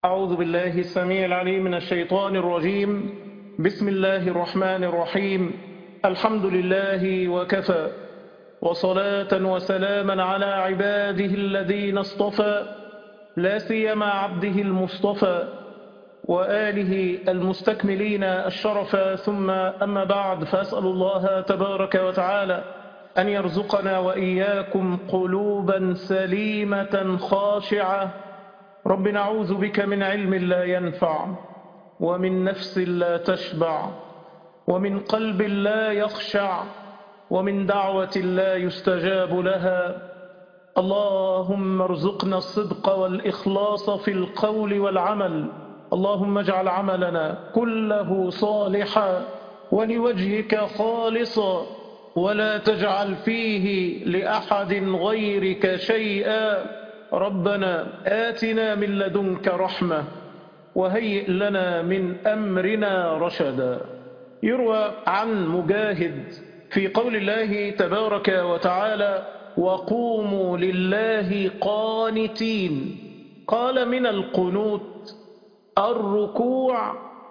أعوذ بالله السميع العليم من الشيطان الرجيم. بسم الله الرحمن الرحيم. الحمد لله وكفى، وصلاة وسلاما على عباده الذين اصطفى، لا سيما عبده المصطفى وآله المستكملين الشرفا. ثم أما بعد، فأسأل الله تبارك وتعالى أن يرزقنا وإياكم قلوبا سليمة خاشعة. رب نعوذ بك من علم لا ينفع، ومن نفس لا تشبع، ومن قلب لا يخشع، ومن دعوة لا يستجاب لها. اللهم ارزقنا الصدق والإخلاص في القول والعمل. اللهم اجعل عملنا كله صالحا ولوجهك خالصا، ولا تجعل فيه لأحد غيرك شيئا. ربنا آتنا من لدنك رحمة وهيئ لنا من أمرنا رشدا. يروى عن مجاهد في قول الله تبارك وتعالى: وقوموا لله قانتين. قال: من القنوت الركوع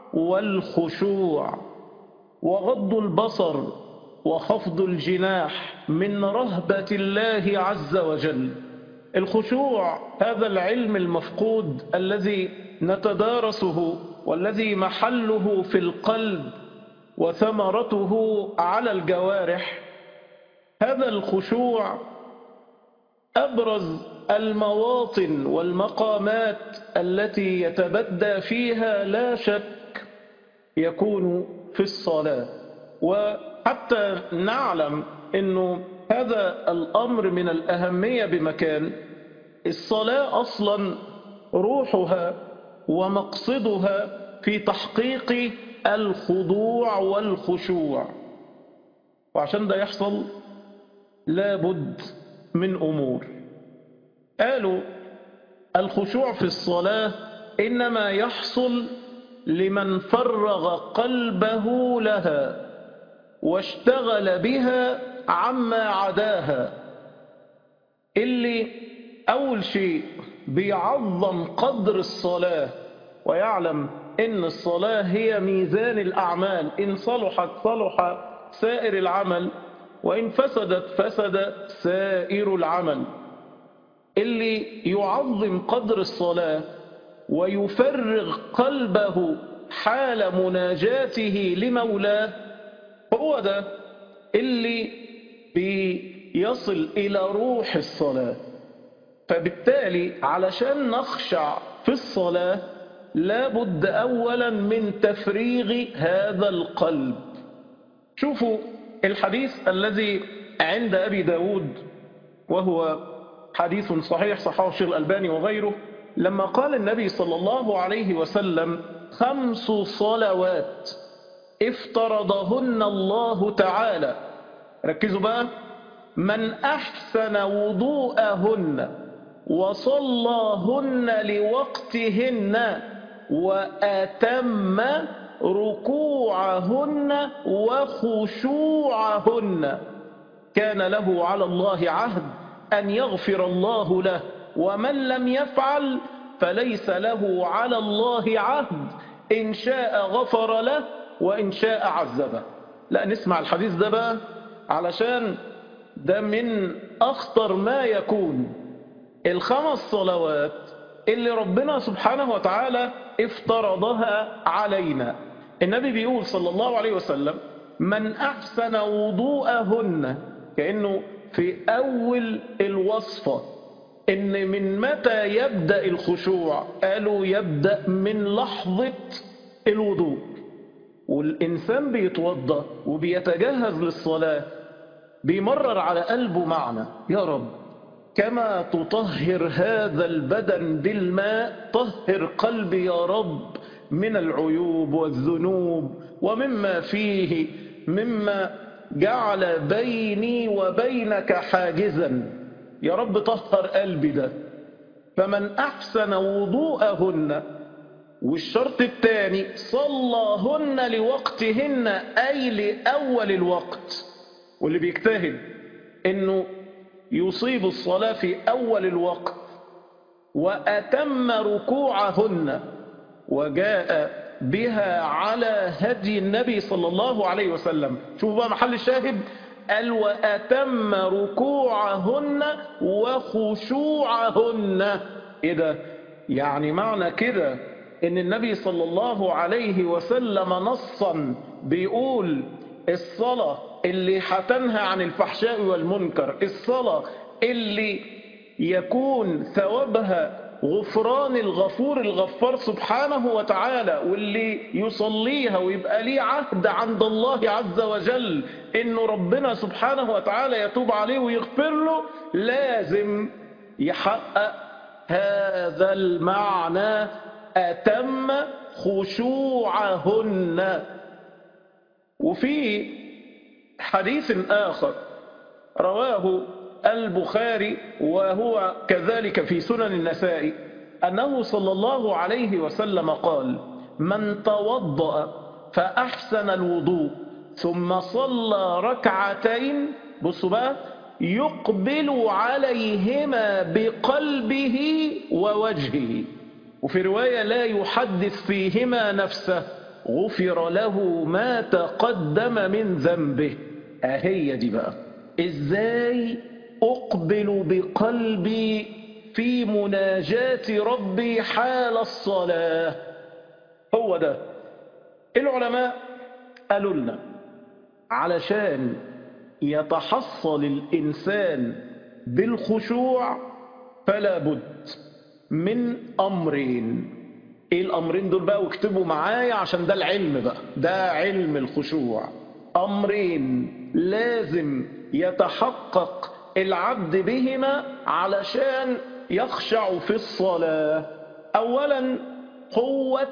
والخشوع، وغض البصر، وخفض الجناح من رهبة الله عز وجل. الخشوع هذا العلم المفقود الذي نتدارسه، والذي محله في القلب وثمرته على الجوارح. هذا الخشوع أبرز المواطن والمقامات التي يتبدى فيها لا شك يكون في الصلاة. وحتى نعلم أنه هذا الأمر من الأهمية بمكان. الصلاة أصلا روحها ومقصدها في تحقيق الخضوع والخشوع، وعشان ده يحصل لابد من أمور. قالوا: الخشوع في الصلاة إنما يحصل لمن فرغ قلبه لها واشتغل بها عما عداها. اللي أول شيء بيعظم قدر الصلاة ويعلم إن الصلاة هي ميزان الأعمال، إن صلحت صلح سائر العمل، وإن فسدت فسد سائر العمل. اللي يعظم قدر الصلاة ويفرغ قلبه حال مناجاته لمولاه، هو ده اللي بيصل إلى روح الصلاة. فبالتالي علشان نخشع في الصلاة لابد أولا من تفريغ هذا القلب. شوفوا الحديث الذي عند أبي داود، وهو حديث صحيح صححه الشيخ الألباني وغيره، لما قال النبي صلى الله عليه وسلم: 5 صلوات افترضهن الله تعالى، ركزوا بقى، من أحسن وضوءهن وصلاهن لوقتهن وأتم ركوعهن وخشوعهن كان له على الله عهد أن يغفر الله له، ومن لم يفعل فليس له على الله عهد، إن شاء غفر له وإن شاء عذبه. لا، نسمع الحديث ده بقى، علشان ده من أخطر ما يكون. 5 صلوات اللي ربنا سبحانه وتعالى افترضها علينا. النبي بيقول صلى الله عليه وسلم: من أحسن وضوءهن، كأنه في أول الوصفة إن من متى يبدأ الخشوع؟ قالوا: يبدأ من لحظة الوضوء. والإنسان بيتوضأ وبيتجهز للصلاة بيمرر على قلبه معنى: يا رب، كما تطهر هذا البدن بالماء طهر قلبي يا رب من العيوب والذنوب ومما فيه مما جعل بيني وبينك حاجزا. يا رب طهر قلبي ده. فمن أحسن وضوءهن، والشرط الثاني صلاهن لوقتهن، أي لأول الوقت. واللي بيجتهد إنه يصيب الصلاة في أول الوقت وأتم ركوعهن، وجاء بها على هدي النبي صلى الله عليه وسلم. شوفوا بقى محل الشاهد، قال وأتم ركوعهن وخشوعهن. ايه ده؟ يعني معنى كده ان النبي صلى الله عليه وسلم نصا بيقول الصلاة اللي هتنهى عن الفحشاء والمنكر، الصلاة اللي يكون ثوابها غفران الغفور الغفار سبحانه وتعالى، واللي يصليها ويبقى ليه عهد عند الله عز وجل انه ربنا سبحانه وتعالى يتوب عليه ويغفر له، لازم يحقق هذا المعنى: أتم خشوعهن. وفي حديث آخر رواه البخاري وهو كذلك في سنن النسائي، أنه صلى الله عليه وسلم قال: من توضأ فأحسن الوضوء ثم صلى ركعتين، بصوا بقى، يقبل عليهما بقلبه ووجهه، وفي رواية لا يحدث فيهما نفسه، غفر له ما تقدم من ذنبه. أهي دي بقى إزاي أقبل بقلبي في مناجاة ربي حال الصلاة. هو ده العلماء قالوا لنا علشان يتحصل الإنسان بالخشوع فلا بد من أمرين. إيه الأمرين دول بقى؟ واكتبوا معايا عشان ده العلم بقى، ده علم الخشوع. أمرين لازم يتحقق العبد بهما علشان يخشع في الصلاة. أولا قوة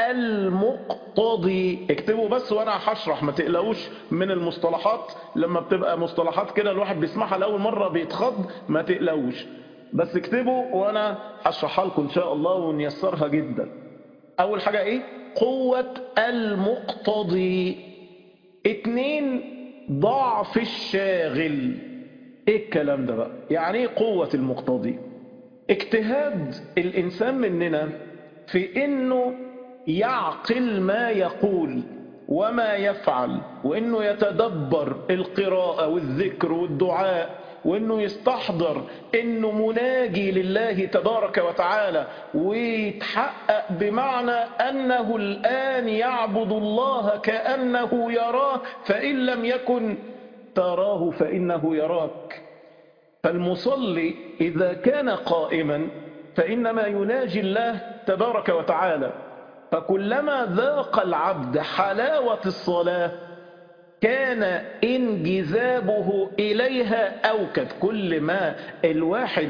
المقتضي. اكتبوا بس وانا هشرح، ما تقلقوش من المصطلحات، لما بتبقى مصطلحات كده الواحد بيسمعها لأول مرة بيتخض، ما تقلقوش، بس اكتبوا وانا هشرحها لكم ان شاء الله ونيسرها جدا. اول حاجة ايه؟ قوة المقتضي. 2 ضعف الشاغل. ايه الكلام ده بقى؟ يعني ايه قوة المقتضي؟ اجتهاد الانسان مننا في انه يعقل ما يقول وما يفعل، وانه يتدبر القراءة والذكر والدعاء، وانه يستحضر انه مناجي لله تبارك وتعالى، ويتحقق بمعنى انه الان يعبد الله كأنه يراه، فان لم يكن تراه فانه يراك. فالمصلي إذا كان قائما فإنما يناجي الله تبارك وتعالى، فكلما ذاق العبد حلاوة الصلاة كان انجذابه إليها أوكد. كل ما الواحد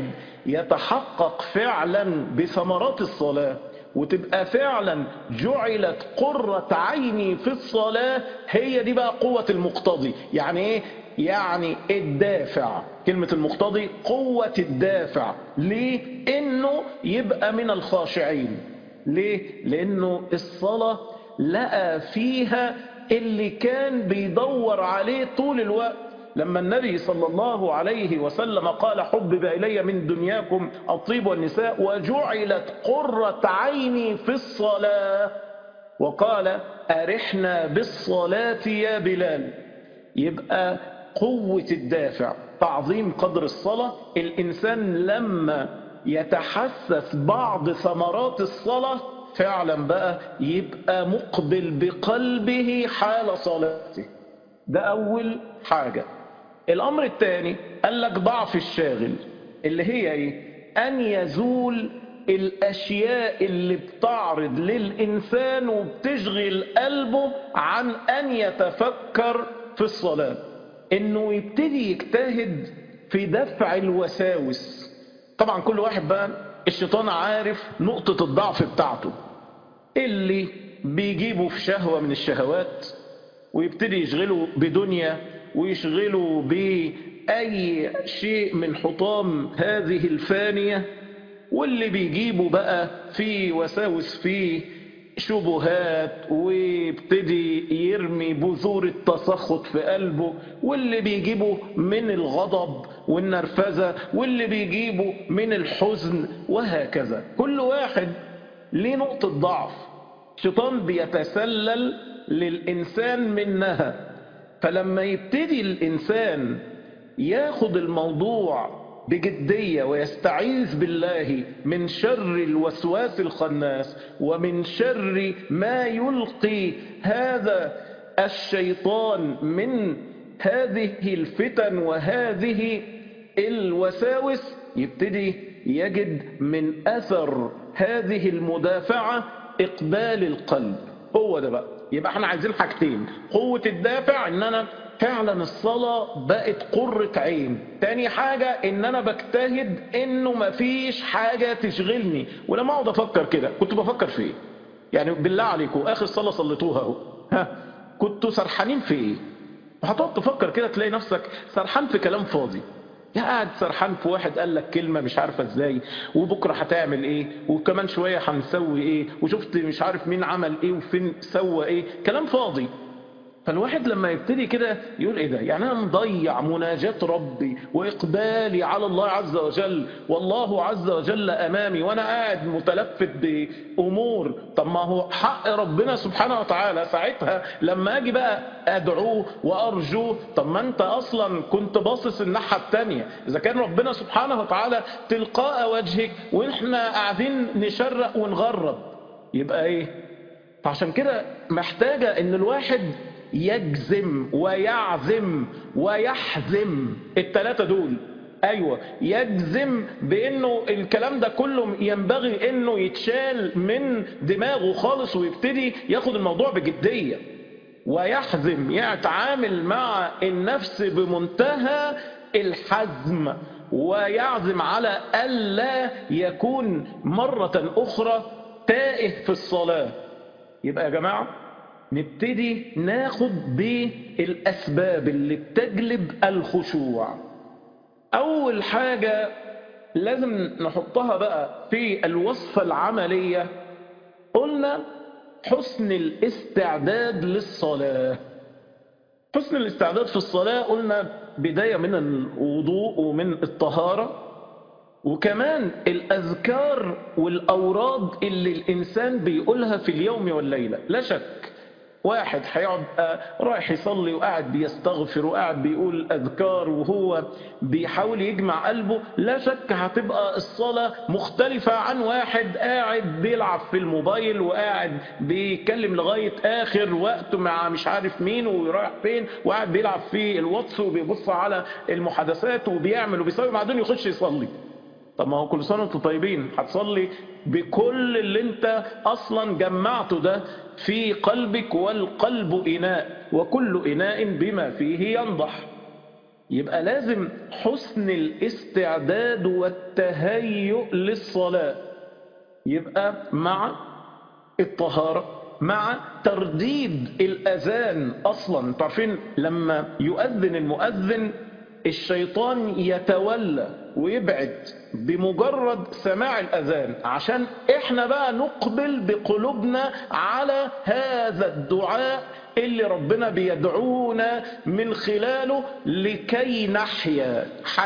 يتحقق فعلا بثمرات الصلاة وتبقى فعلا جعلت قرة عيني في الصلاة، هي دي بقى قوة المقتضي. يعني ايه؟ يعني الدافع. كلمة المقتضي قوة الدافع. ليه؟ انه يبقى من الخاشعين. ليه؟ لانه الصلاة لقى فيها اللي كان بيدور عليه طول الوقت. لما النبي صلى الله عليه وسلم قال: حبب إلي من دنياكم الطيب والنساء وجعلت قرة عيني في الصلاة، وقال: أرحنا بالصلاة يا بلال. يبقى قوة الدافع، تعظيم قدر الصلاة. الإنسان لما يتحسس بعض ثمرات الصلاة فعلا بقى يبقى مقبل بقلبه حال صلاته. ده أول حاجة. الأمر الثاني قال لك ضعف الشاغل، اللي هي إيه؟ أن يزول الأشياء اللي بتعرض للإنسان وبتشغل قلبه عن أن يتفكر في الصلاة. إنه يبتدي يجتهد في دفع الوساوس. طبعا كل واحد بقى الشيطان عارف نقطة الضعف بتاعته، اللي بيجيبه في شهوة من الشهوات ويبتدي يشغله بدنيا، ويشغله بأي شيء من حطام هذه الفانية، واللي بيجيبه بقى في وساوس في شبهات ويبتدي يرمي بذور التسخط في قلبه، واللي بيجيبه من الغضب والنرفزة واللي بيجيبه من الحزن وهكذا. كل واحد ليه نقطة ضعف الشيطان بيتسلل للإنسان منها. فلما يبتدي الإنسان ياخد الموضوع بجدية ويستعيذ بالله من شر الوسواس الخناس ومن شر ما يلقي هذا الشيطان من هذه الفتن وهذه الوساوس، يبتدي يجد من أثر هذه المدافعة إقبال القلب. هو ده بقى. يبقى احنا عايزين حاجتين: قوة الدافع ان انا فعلا الصلاة بقت قرة عين، تاني حاجة ان انا بجتهد انه مفيش حاجة تشغلني. ولما اقعد افكر كده كنت بفكر في ايه؟ يعني بالله عليكم اخر صلاة صليتوها اهو، ها كنتوا سرحانين في ايه؟ هتقعد تفكر كده تلاقي نفسك سرحان في كلام فاضي. يا قاعد سرحان في واحد قال لك كلمة مش عارفة ازاي، وبكرة هتعمل ايه، وكمان شوية هنسوي ايه، وشفت مش عارف مين عمل ايه وفين سوى ايه، كلام فاضي. فالواحد لما يبتدي كده يقول ايه ده؟ يعني انا مضيع مناجاة ربي واقبالي على الله عز وجل والله عز وجل امامي وانا قاعد متلفت بامور. طب ما هو حق ربنا سبحانه وتعالى ساعتها لما اجي بقى ادعوه وارجوه. طب ما انت اصلا كنت باصص الناحية التانية. اذا كان ربنا سبحانه وتعالى تلقاء وجهك واحنا قاعدين نشرق ونغرب، يبقى ايه؟ فعشان كده محتاجة ان الواحد يجزم ويعزم ويحزم الثلاثة دول. ايوه، يجزم بانه الكلام ده كله ينبغي انه يتشال من دماغه خالص ويبتدي ياخد الموضوع بجدية، ويحزم يتعامل مع النفس بمنتهى الحزم، ويعزم على ألا يكون مرة أخرى تائه في الصلاة. يبقى يا جماعة نبتدي ناخد بالأسباب اللي بتجلب الخشوع. أول حاجة لازم نحطها بقى في الوصفة العملية، قلنا حسن الاستعداد للصلاة. حسن الاستعداد في الصلاة قلنا بداية من الوضوء ومن الطهارة، وكمان الأذكار والأوراد اللي الإنسان بيقولها في اليوم والليلة. لا شك واحد هيقعد رايح يصلي وقاعد بيستغفر وقاعد بيقول أذكار وهو بيحاول يجمع قلبه، لا شك هتبقى الصلاة مختلفة عن واحد قاعد بيلعب في الموبايل وقاعد بيتكلم لغاية آخر وقت مع مش عارف مين ورايح فين وقاعد بيلعب في الواتس وبيبص على المحادثات وبيعمل وبيسوي بعدين يخش يصلي. طب ما هو كل سنة وانتم طيبين، هتصلي بكل اللي انت اصلا جمعته ده في قلبك، والقلب إناء وكل إناء بما فيه ينضح. يبقى لازم حسن الاستعداد والتهيؤ للصلاة، يبقى مع الطهارة مع ترديد الأذان. أصلا تعرفين لما يؤذن المؤذن الشيطان يتولى ويبعد بمجرد سماع الأذان، عشان احنا بقى نقبل بقلوبنا على هذا الدعاء اللي ربنا بيدعونا من خلاله لكي نحيا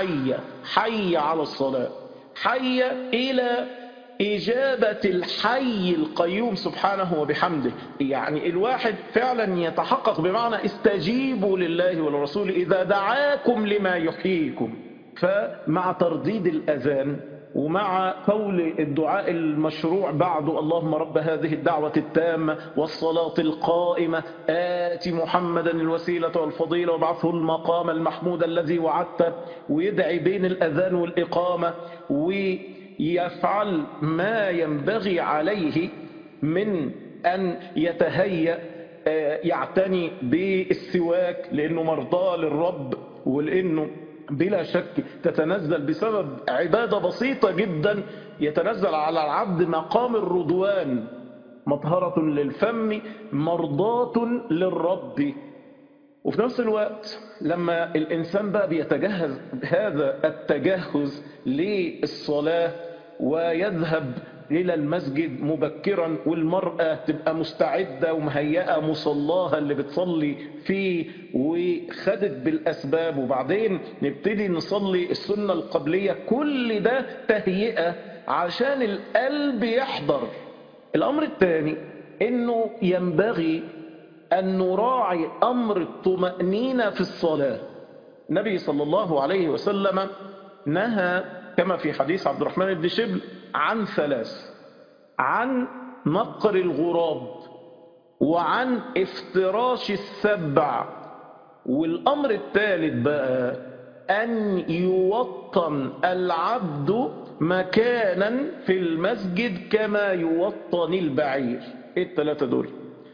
حي على الصلاة، حي إلى إجابة الحي القيوم سبحانه وبحمده. يعني الواحد فعلا يتحقق بمعنى استجيبوا لله ولرسوله إذا دعاكم لما يحييكم. فمع ترديد الأذان ومع قول الدعاء المشروع بعده: اللهم رب هذه الدعوة التامة والصلاة القائمة آت محمدا الوسيلة والفضيلة وابعثه المقام المحمود الذي وعدته، ويدعي بين الأذان والإقامة ويفعل ما ينبغي عليه من أن يتهيأ، يعتني بالسواك لأنه مرضى للرب، ولأنه بلا شك تتنزل بسبب عبادة بسيطة جدا يتنزل على العبد مقام الرضوان، مطهرة للفم مرضاة للرب. وفي نفس الوقت لما الإنسان بقى بيتجهز هذا التجهز للصلاة ويذهب إلى المسجد مبكرا، والمرأة تبقى مستعدة ومهيئة مصلاها اللي بتصلي فيه وخدت بالأسباب، وبعدين نبتدي نصلي السنة القبلية. كل ده تهيئة عشان القلب يحضر. الأمر الثاني إنه ينبغي أن نراعي أمر الطمأنينة في الصلاة. النبي صلى الله عليه وسلم نهى كما في حديث عبد الرحمن بن شبل عن ثلاث: عن نقر الغراب، وعن افتراش السبع، والأمر الثالث بقى أن يوطن العبد مكانا في المسجد كما يوطن البعير. ايه الثلاثة دول؟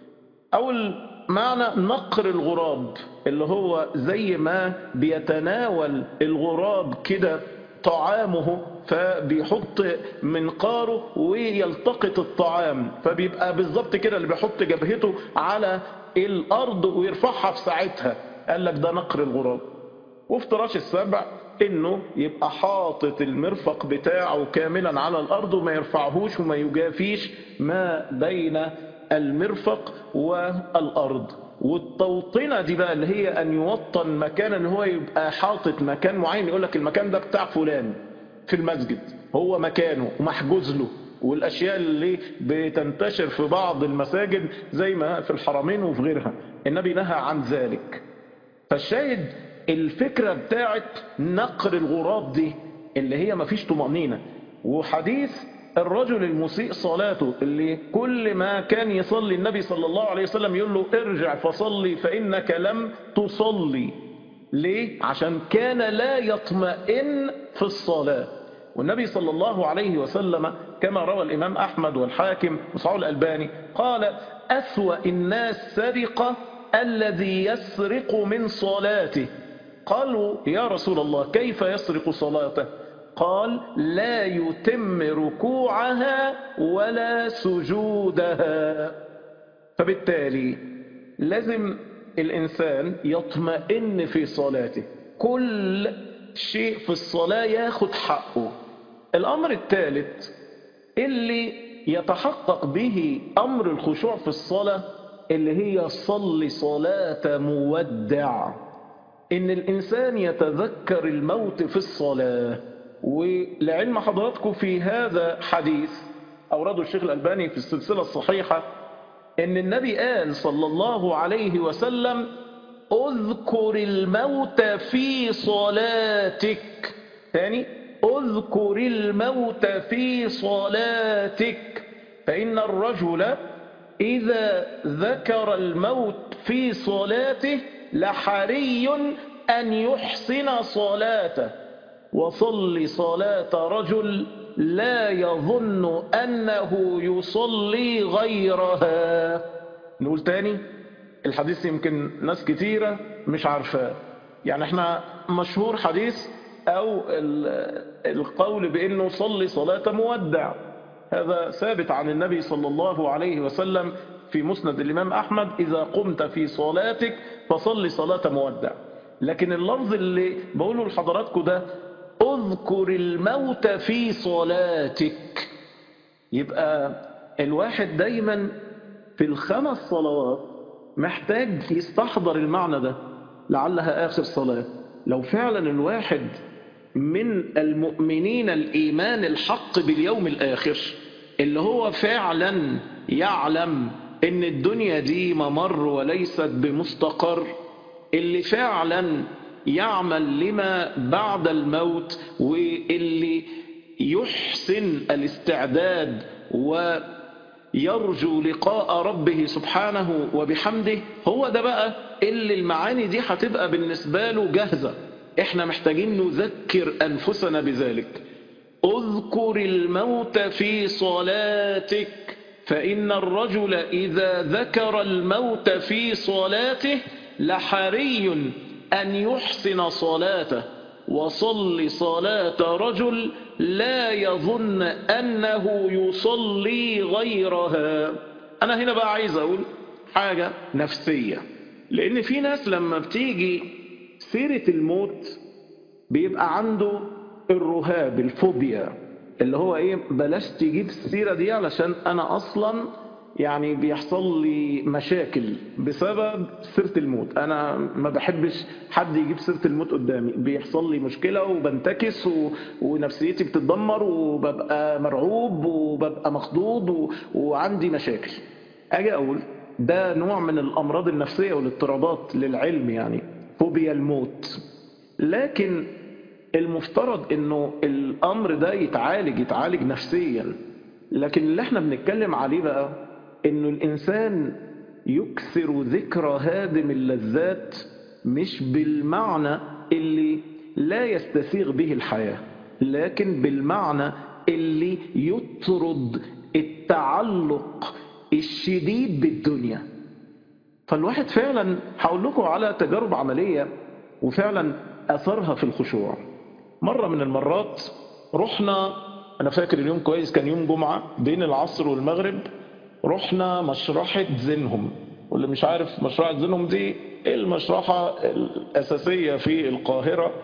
أول معنى نقر الغراب، اللي هو زي ما بيتناول الغراب كده طعامه، فبيحط منقاره ويلتقط الطعام، فبيبقى بالظبط كده اللي بيحط جبهته على الأرض ويرفعها في ساعتها، قال لك ده نقر الغراب. وافتراش السبع انه يبقى حاطط المرفق بتاعه كاملا على الارض وما يرفعهوش وما يجافيش ما بين المرفق والارض. والتوطينه دي بقى اللي هي ان يوطن مكان، اللي هو يبقى حاطط مكان معين، يقول لك المكان ده بتاع فلان في المسجد، هو مكانه ومحجوز له. والاشياء اللي بتنتشر في بعض المساجد زي ما في الحرمين وفي غيرها، النبي نهى عن ذلك. فالشاهد الفكرة بتاعت نقر الغراب دي اللي هي مفيش طمأنينة. وحديث الرجل المسيء صلاته اللي كل ما كان يصلي النبي صلى الله عليه وسلم يقول له ارجع فصلي فإنك لم تصلي. ليه؟ عشان كان لا يطمئن في الصلاة. والنبي صلى الله عليه وسلم كما روى الإمام أحمد والحاكم وصححه الألباني قال: أسوأ الناس سرقة الذي يسرق من صلاته. قالوا يا رسول الله كيف يسرق صلاته؟ قال: لا يتم ركوعها ولا سجودها. فبالتالي لازم الإنسان يطمئن في صلاته، كل شيء في الصلاة ياخد حقه. الأمر الثالث اللي يتحقق به أمر الخشوع في الصلاة اللي هي صل صلاة مودع، إن الإنسان يتذكر الموت في الصلاة. ولعلم حضراتكم في هذا حديث أورده الشيخ الألباني في السلسلة الصحيحة إن النبي قال صلى الله عليه وسلم: اذكر الموت في صلاتك. ثاني: اذكر الموت في صلاتك، فإن الرجل إذا ذكر الموت في صلاته لحري أن يحسن صلاته، وصل صلاة رجل لا يظن أنه يصلي غيرها. نقول تاني الحديث، يمكن ناس كتيرة مش عارفاه. يعني احنا مشهور حديث أو القول بأنه صلي صلاة مودع، هذا ثابت عن النبي صلى الله عليه وسلم في مسند الإمام أحمد: إذا قمت في صلاتك فصلي صلاة مودع. لكن اللفظ اللي بقوله لحضراتكم ده اذكر الموت في صلاتك، يبقى الواحد دايما في الخمس صلوات محتاج يستحضر المعنى ده، لعلها آخر صلاة. لو فعلا الواحد من المؤمنين الإيمان الحق باليوم الآخر، اللي هو فعلا يعلم إن الدنيا دي ممر وليست بمستقر، اللي فعلا يعمل لما بعد الموت، واللي يحسن الاستعداد ويرجو لقاء ربه سبحانه وبحمده، هو ده بقى اللي المعاني دي هتبقى بالنسبة له جاهزة. احنا محتاجين نذكر أنفسنا بذلك. اذكر الموت في صلاتك، فإن الرجل إذا ذكر الموت في صلاته لحري أن يحسن صلاته، وصل صلاة رجل لا يظن أنه يصلي غيرها. أنا هنا بقى عايز أقول حاجة نفسية، لأن في ناس لما بتيجي سيرة الموت بيبقى عنده الرهاب، الفوبيا، اللي هو ايه، بلاش تجيب السيرة دي علشان انا اصلا يعني بيحصل لي مشاكل بسبب سيرة الموت. انا ما بحبش حد يجيب سيرة الموت قدامي، بيحصل لي مشكلة وبنتكس ونفسيتي بتتدمر وببقى مرعوب وببقى مخضوض وعندي مشاكل. اجي اقول ده نوع من الامراض النفسية والاضطرابات للعلم، يعني فوبيا الموت. لكن المفترض انه الامر ده يتعالج نفسيا. لكن اللي احنا بنتكلم عليه بقى انه الانسان يكثر ذكرى هادم اللذات، مش بالمعنى اللي لا يستسيغ به الحياة، لكن بالمعنى اللي يطرد التعلق الشديد بالدنيا. فالواحد فعلا هقول لكم على تجارب عملية وفعلا أثرها في الخشوع. مرة من المرات رحنا، أنا فاكر اليوم كويس، كان يوم جمعة بين العصر والمغرب، رحنا مشرحة زينهم. واللي مش عارف مشرحة زينهم دي، المشرحة الأساسية في القاهرة،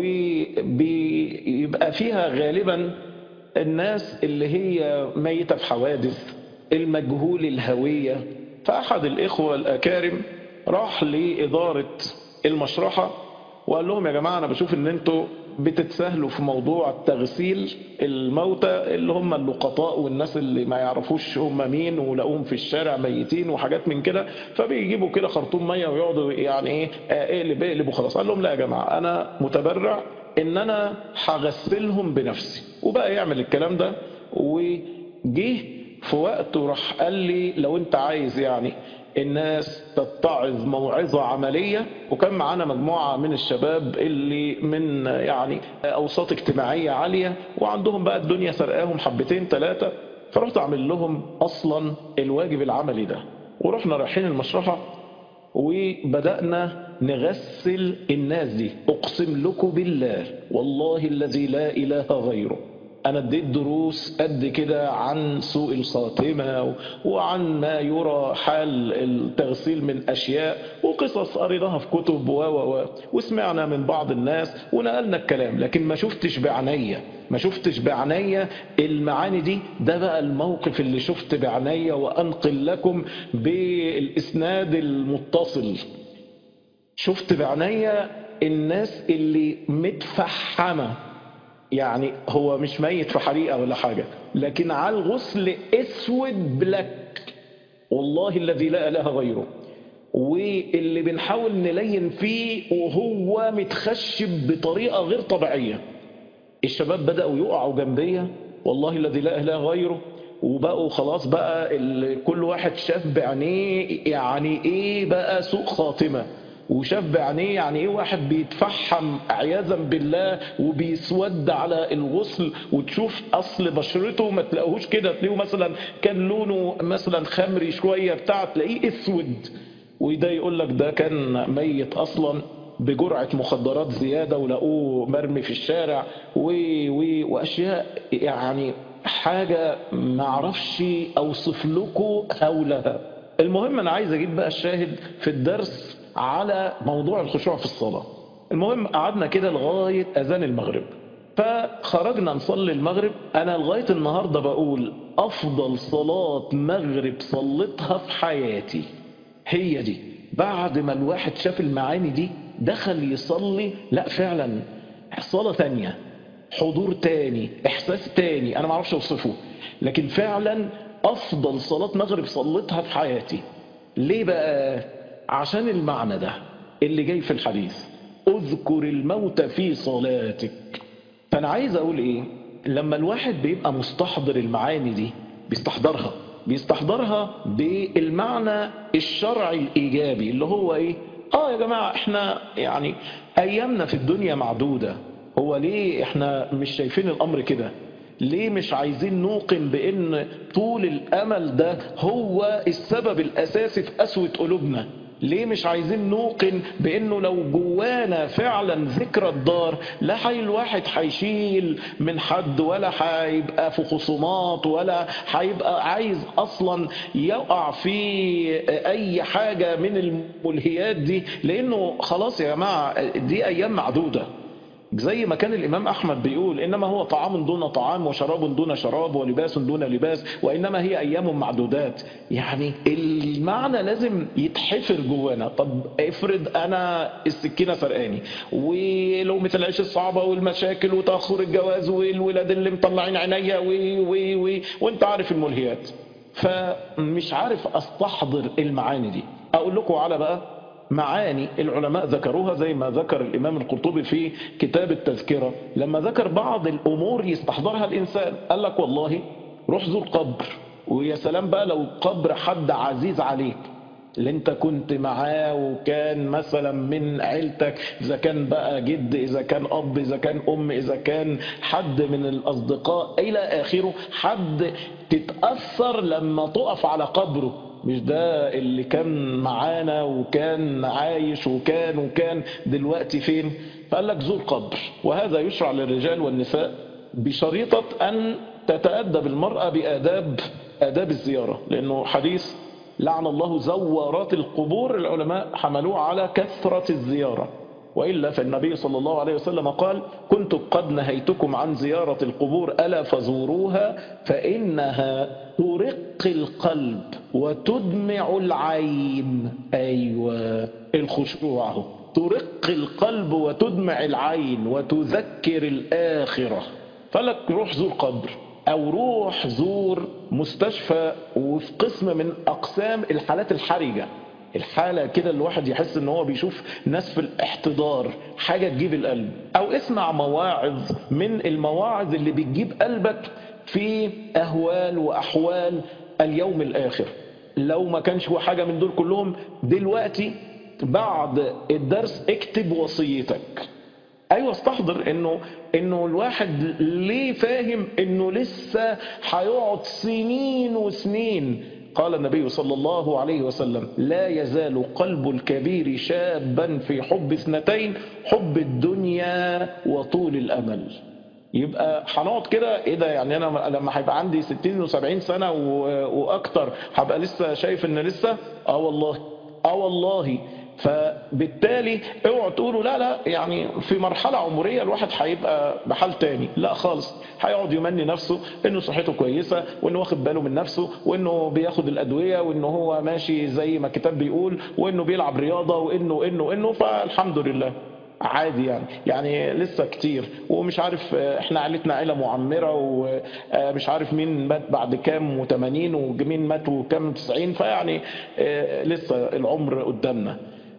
وبيبقى فيها غالبا الناس اللي هي ميتة في حوادث، المجهول الهوية. فأحد الإخوة الأكارم راح لإدارة المشرحة وقال لهم يا جماعة أنا بشوف إن أنتوا بتتساهلوا في موضوع تغسيل الموتى، اللي هم اللقطاء والناس اللي ما يعرفوش هم مين ولقوهم في الشارع ميتين وحاجات من كده، فبيجيبوا كده خرطوم مية ويقعدوا يعني إيه اقلب اقلب وخلاص. قال لهم لا يا جماعة، أنا متبرع إن أنا هغسلهم بنفسي. وبقى يعمل الكلام ده. وجه في وقت وراح قال لي لو أنت عايز يعني الناس تتعظ موعظة عملية، وكان معانا مجموعة من الشباب اللي من يعني أوساط اجتماعية عالية وعندهم بقى الدنيا سرقاهم حبتين ثلاثة، فرحت أعمل لهم أصلا الواجب العملي ده. ورحنا رايحين المشرحة وبدأنا نغسل الناس دي. أقسم لكم بالله والله الذي لا إله غيره، أنا اديت دروس قد كده عن سوء الخاتمة وعن ما يرى حال التغسيل من أشياء وقصص قريناها في كتب وسمعنا من بعض الناس ونقلنا الكلام، لكن ما شفتش بعناية المعاني دي. ده بقى الموقف اللي شفت بعناية، وأنقل لكم بالإسناد المتصل. شفت بعناية الناس اللي متفحمة، يعني هو مش ميت في حريقة ولا حاجة، لكن على الغسل اسود بلاك، والله الذي لا اله غيره. واللي بنحاول نلين فيه وهو متخشب بطريقة غير طبيعية. الشباب بدأوا يقعوا جنبية، والله الذي لا اله غيره، وبقوا خلاص بقى كل واحد شاف بعينيه يعني ايه بقى سوء خاتمة، وشاف بعينيه يعني ايه واحد بيتفحم عياذا بالله وبيسود على الغسل، وتشوف اصل بشرته ما تلاقوهوش كده، تلاقيه مثلا كان لونه مثلا خمري شوية بتاع، تلاقيه اسود. وده يقول لك ده كان ميت اصلا بجرعة مخدرات زيادة ولقوه مرمي في الشارع واشياء، يعني حاجة ما اعرفش اوصف لكم هولها. المهم انا عايز اجيب بقى الشاهد في الدرس على موضوع الخشوع في الصلاة. المهم قعدنا كده لغاية اذان المغرب، فخرجنا نصلي المغرب. انا لغاية النهاردة بقول افضل صلاة مغرب صليتها في حياتي هي دي. بعد ما الواحد شاف المعاني دي دخل يصلي، لا فعلا صلاة تانية، حضور تاني، احساس تاني، انا ما اعرفش اوصفه. لكن فعلا افضل صلاة مغرب صليتها في حياتي. ليه بقى؟ عشان المعنى ده اللي جاي في الحديث، اذكر الموت في صلاتك. فانا عايز اقول ايه، لما الواحد بيبقى مستحضر المعاني دي بيستحضرها بالمعنى الشرعي الايجابي اللي هو ايه، اه يا جماعة احنا يعني ايامنا في الدنيا معدودة. هو ليه احنا مش شايفين الامر كده؟ ليه مش عايزين نوقن بان طول الامل ده هو السبب الاساسي في قسوة قلوبنا؟ ليه مش عايزين نوقن بانه لو جوانا فعلا ذكرى الدار لا حي الواحد هيشيل من حد، ولا هيبقى في خصومات، ولا هيبقى عايز اصلا يقع في اي حاجة من الملهيات دي، لانه خلاص يا جماعة دي ايام معدودة. زي ما كان الإمام أحمد بيقول إنما هو طعام دون طعام وشراب دون شراب ولباس دون لباس وإنما هي أيام معدودات. يعني المعنى لازم يتحفر جوانا. طب افرض أنا السكينة سرقاني ولقمة العيش الصعبة والمشاكل وتأخر الجواز والولاد اللي مطلعين عينيا وانت عارف الملهيات، فمش عارف استحضر المعاني دي. اقول لكم على بقى معاني العلماء ذكروها، زي ما ذكر الإمام القرطبي في كتاب التذكرة لما ذكر بعض الأمور يستحضرها الإنسان. قال لك والله روح زور قبر، ويا سلام بقى لو قبر حد عزيز عليك اللي انت كنت معاه وكان مثلا من عيلتك، اذا كان بقى جد، اذا كان اب، اذا كان ام، اذا كان حد من الاصدقاء الى اخره، حد تتأثر لما تقف على قبره. مش ده اللي كان معانا وكان عايش وكان دلوقتي فين؟ فقال لك زور قبر. وهذا يشرع للرجال والنساء بشريطة أن تتأدب المرأة آداب الزيارة، لأنه حديث لعن الله زوارات القبور العلماء حملوه على كثرة الزيارة، وإلا فالنبي صلى الله عليه وسلم قال كنت قد نهيتكم عن زيارة القبور ألا فزوروها فإنها ترق القلب وتدمع العين. أيوة الخشوع اهو، ترق القلب وتدمع العين وتذكر الآخرة. فلك روح زور قبر او روح زور مستشفى وفي قسم من اقسام الحالات الحرجة، الحالة كده الواحد يحس ان هو بيشوف ناس في الاحتضار، حاجة تجيب القلب. او اسمع مواعظ من المواعظ اللي بتجيب قلبك في اهوال واحوال اليوم الاخر. لو ما كانش هو حاجة من دول كلهم دلوقتي بعد الدرس اكتب وصيتك. ايوه استحضر انه الواحد ليه فاهم انه لسه هيقعد سنين وسنين. قال النبي صلى الله عليه وسلم لا يزال قلب الكبير شابا في حب اثنتين، حب الدنيا وطول الامل. يبقى هنقعد كده ايه ده؟ يعني انا لما هيبقى عندي 60 و70 سنه واكتر هبقى لسه شايف ان لسه والله. فبالتالي اوعوا تقولوا لا يعني في مرحلة عمرية الواحد هيبقى بحال تاني. لا خالص، هيقعد يمني نفسه انه صحته كويسة وانه واخد باله من نفسه وانه بياخد الادوية وانه هو ماشي زي ما الكتاب بيقول وانه بيلعب رياضة وانه فالحمد لله عادي. يعني لسه كتير، ومش عارف احنا عائلتنا عائلة معمرة ومش عارف مين مات بعد كام و80 ومين مات وكام 90، فيعني لسه العمر قدامنا.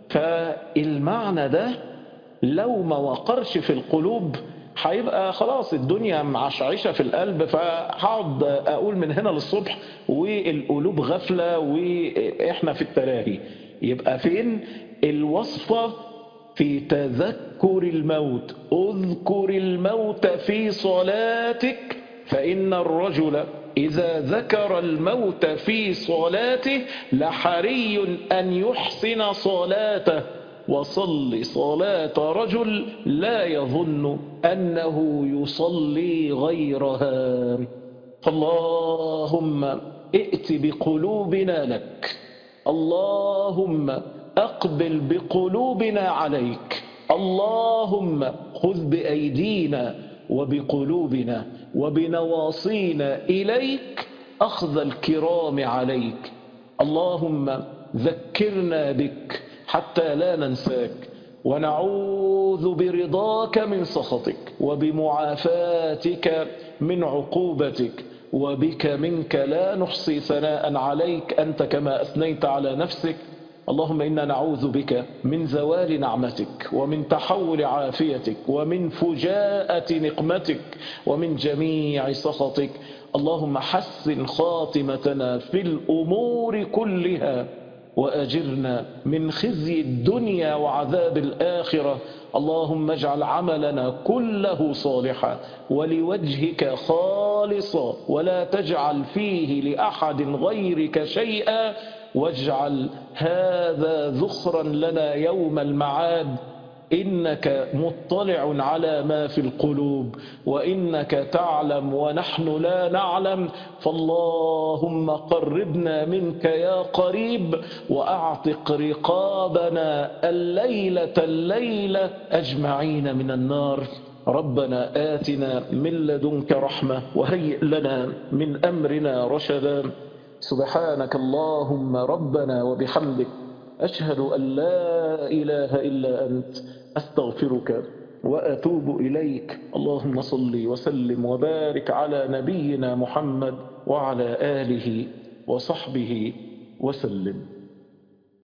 فالمعنى ده لو ما وقرش في القلوب هيبقى خلاص الدنيا معشعشة في القلب، فهقعد اقول من هنا للصبح والقلوب غفلة واحنا في التلاهي. يبقى فين الوصفة؟ في تذكر الموت. اذكر الموت في صلاتك فإن الرجل إذا ذكر الموت في صلاته لحري أن يحسن صلاته، وصل صلاة رجل لا يظن أنه يصلي غيرها. فاللهم ائت بقلوبنا لك، اللهم أقبل بقلوبنا عليك، اللهم خذ بأيدينا وبقلوبنا وبنواصينا إليك أخذ الكرام عليك. اللهم ذكرنا بك حتى لا ننساك، ونعوذ برضاك من سخطك وبمعافاتك من عقوبتك، وبك منك لا نحصي ثناء عليك أنت كما أثنيت على نفسك. اللهم إنا نعوذ بك من زوال نعمتك ومن تحول عافيتك ومن فجاءة نقمتك ومن جميع سخطك. اللهم حسن خاتمتنا في الأمور كلها وأجرنا من خزي الدنيا وعذاب الآخرة. اللهم اجعل عملنا كله صالحا ولوجهك خالصا، ولا تجعل فيه لأحد غيرك شيئا، واجعل هذا ذخرا لنا يوم المعاد. إنك مطلع على ما في القلوب، وإنك تعلم ونحن لا نعلم، فاللهم قربنا منك يا قريب، وأعتق رقابنا الليلة أجمعين من النار. ربنا آتنا من لدنك رحمة وهيئ لنا من أمرنا رشدا. سبحانك اللهم ربنا وبحمدك، أشهد أن لا إله إلا أنت، أستغفرك وأتوب إليك. اللهم صل وسلم وبارك على نبينا محمد وعلى آله وصحبه وسلم.